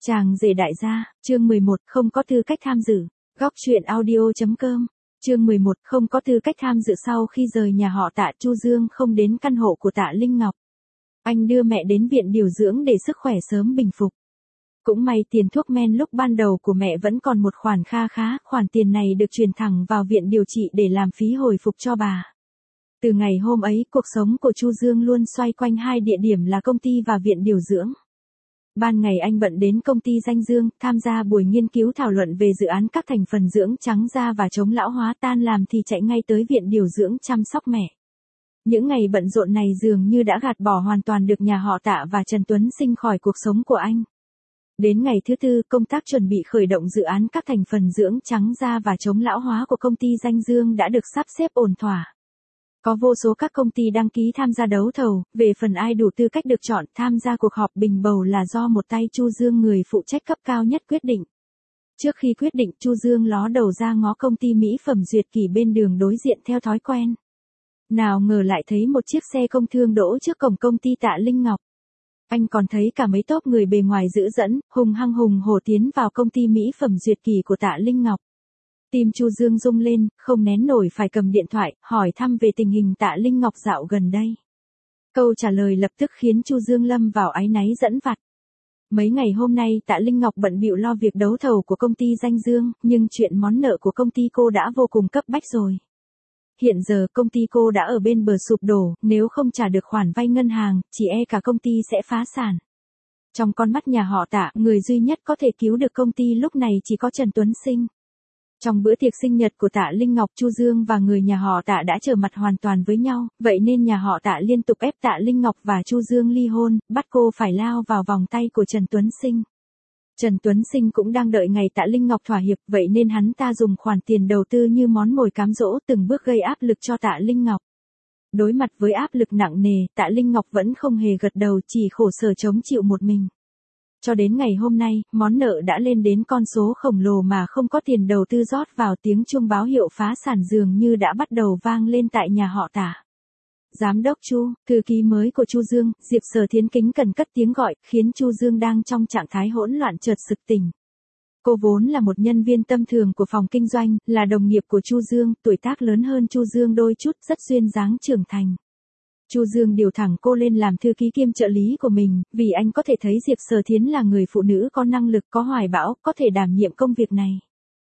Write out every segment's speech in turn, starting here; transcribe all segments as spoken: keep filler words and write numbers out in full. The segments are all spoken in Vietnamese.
Chàng rể đại gia, chương mười một, không có tư cách tham dự. Góc truyện audio.com. Chương mười một, không có tư cách tham dự. Sau khi rời nhà họ Tạ, Chu Dương không đến căn hộ của Tạ Linh Ngọc. Anh đưa mẹ đến viện điều dưỡng để sức khỏe sớm bình phục. Cũng may tiền thuốc men lúc ban đầu của mẹ vẫn còn một khoản kha khá, khoản tiền này được chuyển thẳng vào viện điều trị để làm phí hồi phục cho bà. Từ ngày hôm ấy, cuộc sống của Chu Dương luôn xoay quanh hai địa điểm là công ty và viện điều dưỡng. Ban ngày anh bận đến công ty Danh Dương, tham gia buổi nghiên cứu thảo luận về dự án các thành phần dưỡng trắng da và chống lão hóa, tan làm thì chạy ngay tới viện điều dưỡng chăm sóc mẹ. Những ngày bận rộn này dường như đã gạt bỏ hoàn toàn được nhà họ Tạ và Trần Tuấn Sinh khỏi cuộc sống của anh. Đến ngày thứ tư, công tác chuẩn bị khởi động dự án các thành phần dưỡng trắng da và chống lão hóa của công ty Danh Dương đã được sắp xếp ổn thỏa. Có vô số các công ty đăng ký tham gia đấu thầu, về phần ai đủ tư cách được chọn tham gia cuộc họp bình bầu là do một tay Chu Dương, người phụ trách cấp cao nhất, quyết định. Trước khi quyết định, Chu Dương ló đầu ra ngó công ty mỹ phẩm Duyệt Kỳ bên đường đối diện theo thói quen. Nào ngờ lại thấy một chiếc xe công thương đỗ trước cổng công ty Tạ Linh Ngọc. Anh còn thấy cả mấy tốp người bề ngoài dữ dẫn, hùng hăng hùng hổ tiến vào công ty mỹ phẩm Duyệt Kỳ của Tạ Linh Ngọc. Tim Chu Dương rung lên, không nén nổi phải cầm điện thoại, hỏi thăm về tình hình Tạ Linh Ngọc dạo gần đây. Câu trả lời lập tức khiến Chu Dương lâm vào áy náy dẫn vặt. Mấy ngày hôm nay Tạ Linh Ngọc bận bịu lo việc đấu thầu của công ty Danh Dương, nhưng chuyện món nợ của công ty cô đã vô cùng cấp bách rồi. Hiện giờ công ty cô đã ở bên bờ sụp đổ, nếu không trả được khoản vay ngân hàng, chỉ e cả công ty sẽ phá sản. Trong con mắt nhà họ Tạ, người duy nhất có thể cứu được công ty lúc này chỉ có Trần Tuấn Sinh. Trong bữa tiệc sinh nhật của Tạ Linh Ngọc, Chu Dương và người nhà họ Tạ đã trở mặt hoàn toàn với nhau, vậy nên nhà họ Tạ liên tục ép Tạ Linh Ngọc và Chu Dương ly hôn, bắt cô phải lao vào vòng tay của Trần Tuấn Sinh. Trần Tuấn Sinh cũng đang đợi ngày Tạ Linh Ngọc thỏa hiệp, vậy nên hắn ta dùng khoản tiền đầu tư như món mồi cám dỗ, từng bước gây áp lực cho Tạ Linh Ngọc. Đối mặt với áp lực nặng nề, Tạ Linh Ngọc vẫn không hề gật đầu, chỉ khổ sở chống chịu một mình. Cho đến ngày hôm nay, món nợ đã lên đến con số khổng lồ mà không có tiền đầu tư rót vào, tiếng chuông báo hiệu phá sản dường như đã bắt đầu vang lên tại nhà họ Tạ. Giám đốc Chu, thư ký mới của Chu Dương, Diệp Sở Thiến kính cẩn cất tiếng gọi, khiến Chu Dương đang trong trạng thái hỗn loạn chợt sực tỉnh. Cô vốn là một nhân viên tâm thường của phòng kinh doanh, là đồng nghiệp của Chu Dương, tuổi tác lớn hơn Chu Dương đôi chút, rất duyên dáng trưởng thành. Chu Dương điều thẳng cô lên làm thư ký kiêm trợ lý của mình, vì anh có thể thấy Diệp Sở Thiến là người phụ nữ có năng lực, có hoài bão, có thể đảm nhiệm công việc này.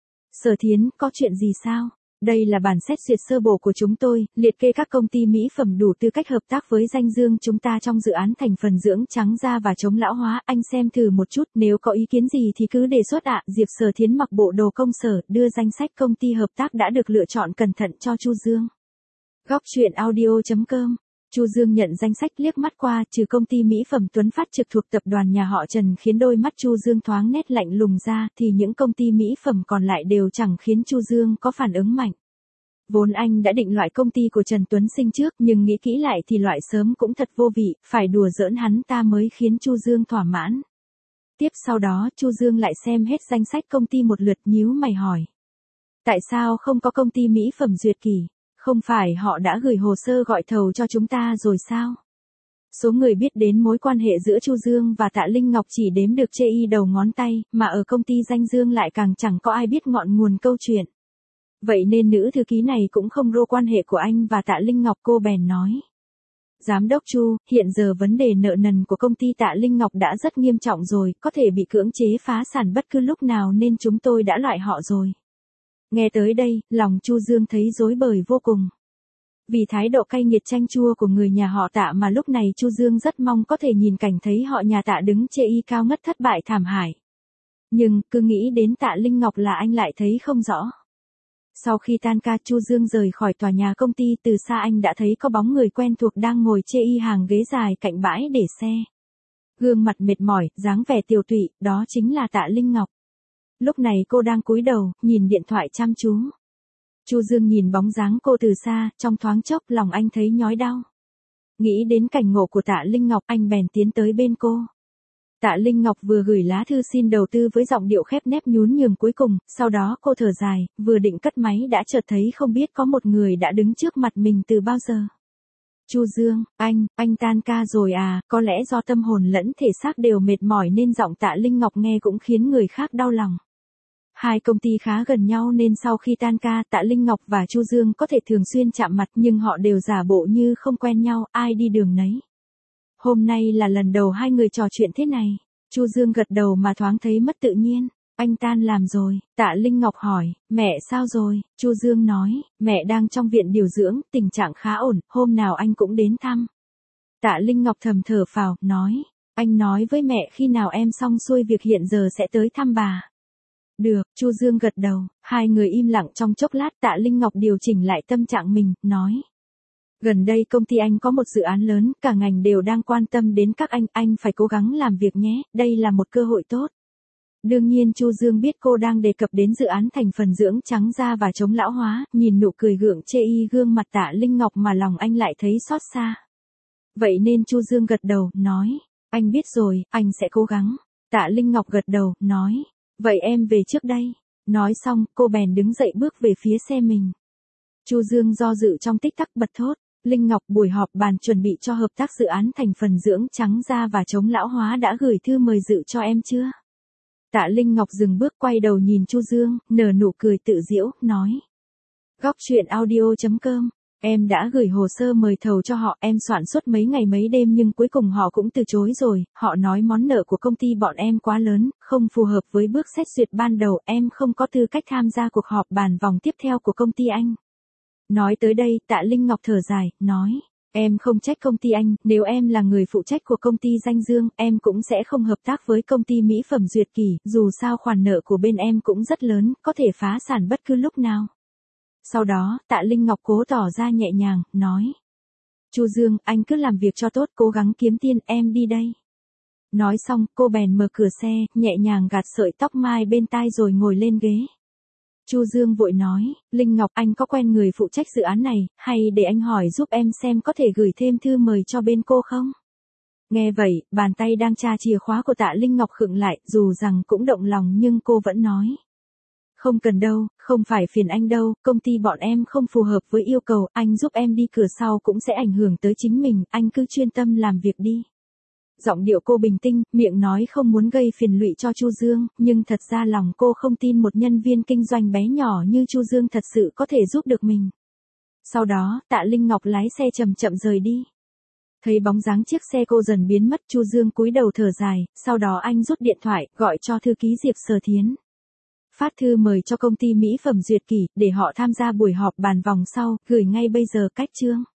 Sở Thiến, có chuyện gì sao? Đây là bản xét duyệt sơ bộ của chúng tôi, liệt kê các công ty mỹ phẩm đủ tư cách hợp tác với Danh Dương chúng ta trong dự án thành phần dưỡng trắng da và chống lão hóa, anh xem thử một chút, nếu có ý kiến gì thì cứ đề xuất ạ. Diệp Sở Thiến mặc bộ đồ công sở, đưa danh sách công ty hợp tác đã được lựa chọn cẩn thận cho Chu Dương. Góc truyện audio.com. Chu Dương nhận danh sách, liếc mắt qua, trừ công ty mỹ phẩm Tuấn Phát trực thuộc tập đoàn nhà họ Trần khiến đôi mắt Chu Dương thoáng nét lạnh lùng ra, thì những công ty mỹ phẩm còn lại đều chẳng khiến Chu Dương có phản ứng mạnh. Vốn anh đã định loại công ty của Trần Tuấn Sinh trước, nhưng nghĩ kỹ lại thì loại sớm cũng thật vô vị, phải đùa giỡn hắn ta mới khiến Chu Dương thỏa mãn. Tiếp sau đó, Chu Dương lại xem hết danh sách công ty một lượt, nhíu mày hỏi. Tại sao không có công ty mỹ phẩm Duyệt Kỳ? Không phải họ đã gửi hồ sơ gọi thầu cho chúng ta rồi sao? Số người biết đến mối quan hệ giữa Chu Dương và Tạ Linh Ngọc chỉ đếm được chê y đầu ngón tay, mà ở công ty Danh Dương lại càng chẳng có ai biết ngọn nguồn câu chuyện. Vậy nên nữ thư ký này cũng không rô quan hệ của anh và Tạ Linh Ngọc, cô bèn nói. Giám đốc Chu, hiện giờ vấn đề nợ nần của công ty Tạ Linh Ngọc đã rất nghiêm trọng rồi, có thể bị cưỡng chế phá sản bất cứ lúc nào nên chúng tôi đã loại họ rồi. Nghe tới đây, lòng Chu Dương thấy rối bời vô cùng. Vì thái độ cay nghiệt chanh chua của người nhà họ Tạ mà lúc này Chu Dương rất mong có thể nhìn cảnh thấy họ nhà Tạ đứng chê y cao ngất thất bại thảm hại. Nhưng, cứ nghĩ đến Tạ Linh Ngọc là anh lại thấy không rõ. Sau khi tan ca, Chu Dương rời khỏi tòa nhà công ty, từ xa anh đã thấy có bóng người quen thuộc đang ngồi chê y hàng ghế dài cạnh bãi để xe. Gương mặt mệt mỏi, dáng vẻ tiều tụy, đó chính là Tạ Linh Ngọc. Lúc này cô đang cúi đầu, nhìn điện thoại chăm chú. Chu Dương nhìn bóng dáng cô từ xa, trong thoáng chốc lòng anh thấy nhói đau. Nghĩ đến cảnh ngộ của Tạ Linh Ngọc, anh bèn tiến tới bên cô. Tạ Linh Ngọc vừa gửi lá thư xin đầu tư với giọng điệu khép nép nhún nhường cuối cùng, sau đó cô thở dài, vừa định cất máy đã chợt thấy không biết có một người đã đứng trước mặt mình từ bao giờ. Chu Dương, anh, anh tan ca rồi à, có lẽ do tâm hồn lẫn thể xác đều mệt mỏi nên giọng Tạ Linh Ngọc nghe cũng khiến người khác đau lòng. Hai công ty khá gần nhau nên sau khi tan ca, Tạ Linh Ngọc và Chu Dương có thể thường xuyên chạm mặt nhưng họ đều giả bộ như không quen nhau, ai đi đường nấy. Hôm nay là lần đầu hai người trò chuyện thế này. Chu Dương gật đầu mà thoáng thấy mất tự nhiên. Anh tan làm rồi, Tạ Linh Ngọc hỏi, mẹ sao rồi? Chu Dương nói, mẹ đang trong viện điều dưỡng, tình trạng khá ổn, hôm nào anh cũng đến thăm. Tạ Linh Ngọc thầm thở phào, nói, anh nói với mẹ khi nào em xong xuôi việc hiện giờ sẽ tới thăm bà. Được, Chu Dương gật đầu, hai người im lặng trong chốc lát. Tạ Linh Ngọc điều chỉnh lại tâm trạng mình, nói. Gần đây công ty anh có một dự án lớn, cả ngành đều đang quan tâm đến các anh, anh phải cố gắng làm việc nhé, đây là một cơ hội tốt. Đương nhiên Chu Dương biết cô đang đề cập đến dự án thành phần dưỡng trắng da và chống lão hóa, nhìn nụ cười gượng chê y gương mặt Tạ Linh Ngọc mà lòng anh lại thấy xót xa. Vậy nên Chu Dương gật đầu, nói, anh biết rồi, anh sẽ cố gắng. Tạ Linh Ngọc gật đầu, nói, vậy em về trước đây. Nói xong, cô bèn đứng dậy bước về phía xe mình. Chu Dương do dự trong tích tắc bật thốt, Linh Ngọc, buổi họp bàn chuẩn bị cho hợp tác dự án thành phần dưỡng trắng da và chống lão hóa đã gửi thư mời dự cho em chưa? Tạ Linh Ngọc dừng bước quay đầu nhìn Chu Dương, nở nụ cười tự giễu, nói. Góc truyện audio chấm com, em đã gửi hồ sơ mời thầu cho họ, em soạn suốt mấy ngày mấy đêm nhưng cuối cùng họ cũng từ chối rồi, họ nói món nợ của công ty bọn em quá lớn, không phù hợp với bước xét duyệt ban đầu, em không có tư cách tham gia cuộc họp bàn vòng tiếp theo của công ty anh. Nói tới đây, Tạ Linh Ngọc thở dài, nói. Em không trách công ty anh, nếu em là người phụ trách của công ty Danh Dương, em cũng sẽ không hợp tác với công ty mỹ phẩm Duyệt Kỳ, dù sao khoản nợ của bên em cũng rất lớn, có thể phá sản bất cứ lúc nào. Sau đó, Tạ Linh Ngọc cố tỏ ra nhẹ nhàng, nói. Chu Dương, anh cứ làm việc cho tốt, cố gắng kiếm tiền, em đi đây. Nói xong, cô bèn mở cửa xe, nhẹ nhàng gạt sợi tóc mai bên tai rồi ngồi lên ghế. Chu Dương vội nói, Linh Ngọc, anh có quen người phụ trách dự án này, hay để anh hỏi giúp em xem có thể gửi thêm thư mời cho bên cô không? Nghe vậy, bàn tay đang tra chìa khóa của Tạ Linh Ngọc khựng lại, dù rằng cũng động lòng nhưng cô vẫn nói. Không cần đâu, không phải phiền anh đâu, công ty bọn em không phù hợp với yêu cầu, anh giúp em đi cửa sau cũng sẽ ảnh hưởng tới chính mình, anh cứ chuyên tâm làm việc đi. Giọng điệu cô bình tĩnh, miệng nói không muốn gây phiền lụy cho Chu Dương, nhưng thật ra lòng cô không tin một nhân viên kinh doanh bé nhỏ như Chu Dương thật sự có thể giúp được mình. Sau đó, Tạ Linh Ngọc lái xe chậm chậm rời đi. Thấy bóng dáng chiếc xe cô dần biến mất, Chu Dương cúi đầu thở dài, sau đó anh rút điện thoại, gọi cho thư ký Diệp Sở Thiến. Phát thư mời cho công ty mỹ phẩm Duyệt Kỳ, để họ tham gia buổi họp bàn vòng sau, gửi ngay bây giờ cách chương.